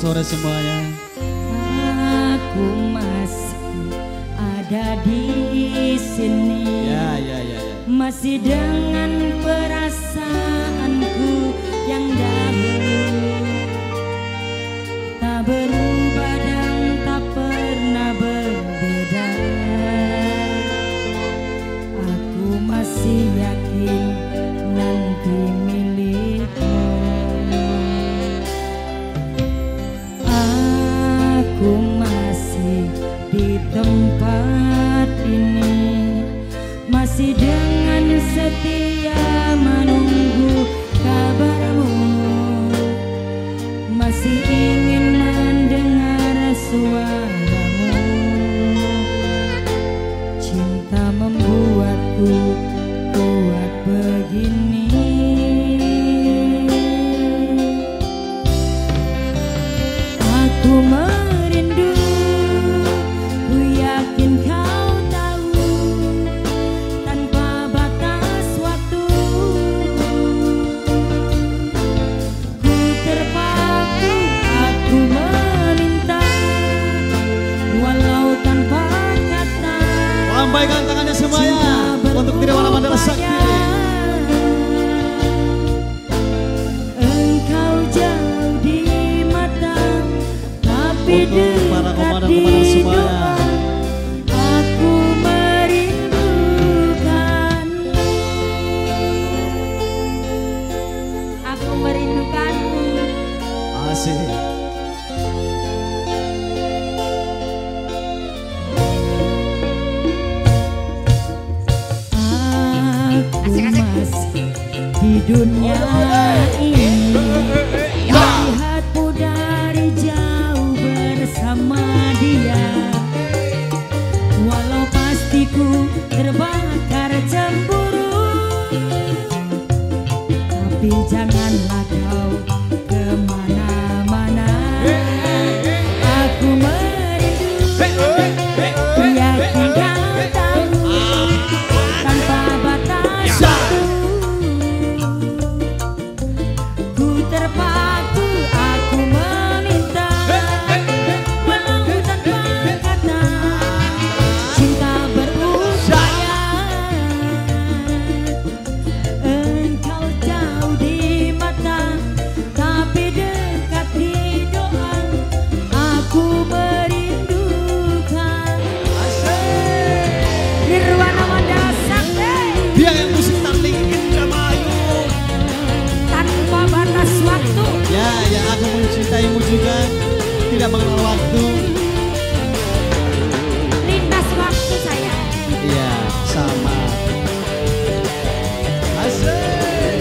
sore semuanya. Aku masih ada di sini. Ya. Masih dengan perasaanku yang dahulu, tak berubah dan tak pernah berbeda. Aku masih yakin nanti milikmu. Aku masih di tempat ini, masih dengan setia menunggu kabarmu, masih ingin mendengar suaramu. Cinta membuatku kuat begini. Aku merindu, ku yakin kau tahu, tanpa batas waktu. Ku terpaku, aku meminta, walau tanpa kata. Lambaikan tangannya semuanya untuk Nirwana Mandala Sakti. Engkau jauh di mata, tapi dekat di doa. Aku merindukanmu. Aku merindukanmu. Asik. Aku masih di dunia ini, melihatmu dari jauh bersama dia. Walau pastiku terbakar cemburu, tapi janganlah kau kemana-mana. Aku merindu, ku yakin kau tahu, tanpa batas waktu. Ku terpaku, aku meminta, walau tanpa kata. Cinta berupaya, engkau jauh di mata, tapi dekat di doa. Aku merindukan. Nirwana Mandala Sakti. Dia yang musik Tarling Indramayu. Tanpa batas waktu. Ya, aku mencintaimu juga, tidak mengenal waktu. Lintas waktu saya. Iya, sama. Asik.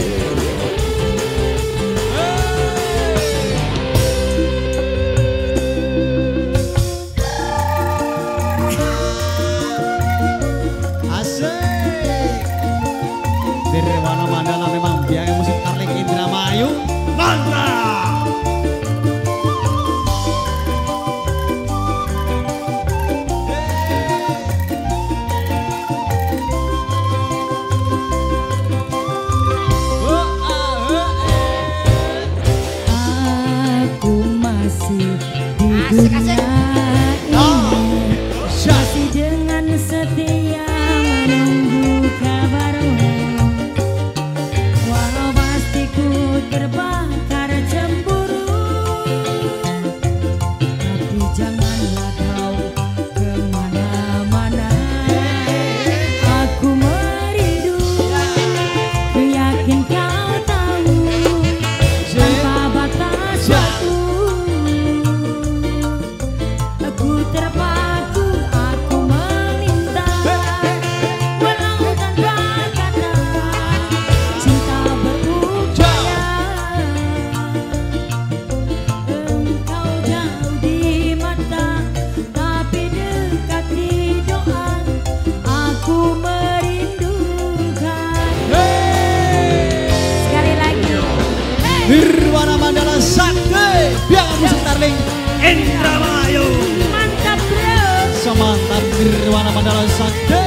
Asik. Nirwana Mandala memang biaya musik Tarling Indramayu. Mantap. Aku masih di dunia ini, masih dengan setia menunggu kabarmu. Walau pastiku terbakar cemburu, tapi janganlah kau kemana-mana. Aku merindu, ku yakin kau tahu, tanpa batas waktu. Aku terpaku, aku meminta, walau tanpa kata. Cinta berupaya, engkau jauh di mata, tapi dekat di doa. Aku merindukan. Sekali lagi. Nirwana Mandala Sakti, biaya musik Tarling Indramayu. Mantap bro. Semantap Nirwana Mandala Sakti.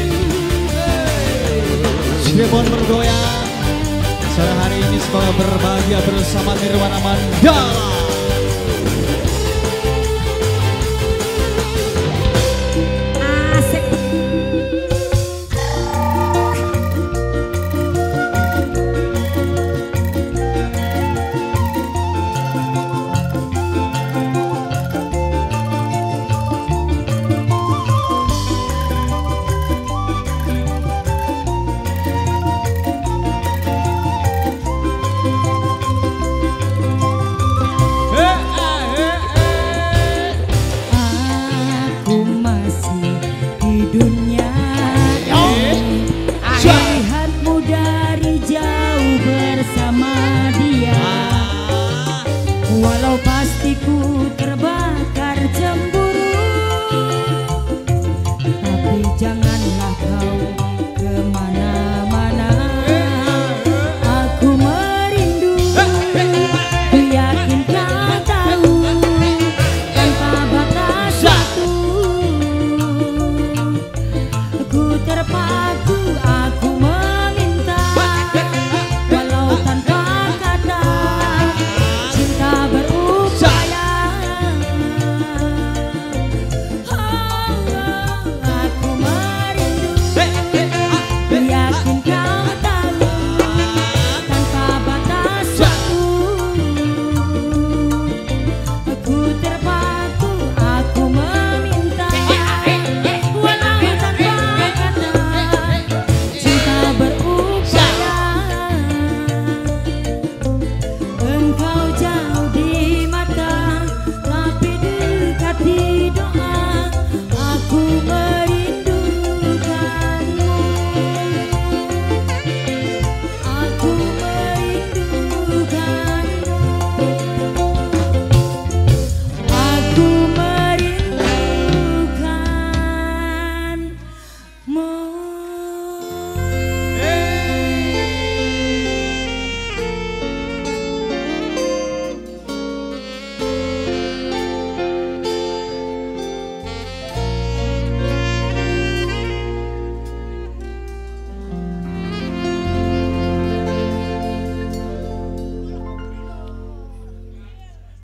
Cirebon bergoyang. Sore hari ini semoga berbahagia bersama Nirwana Mandala.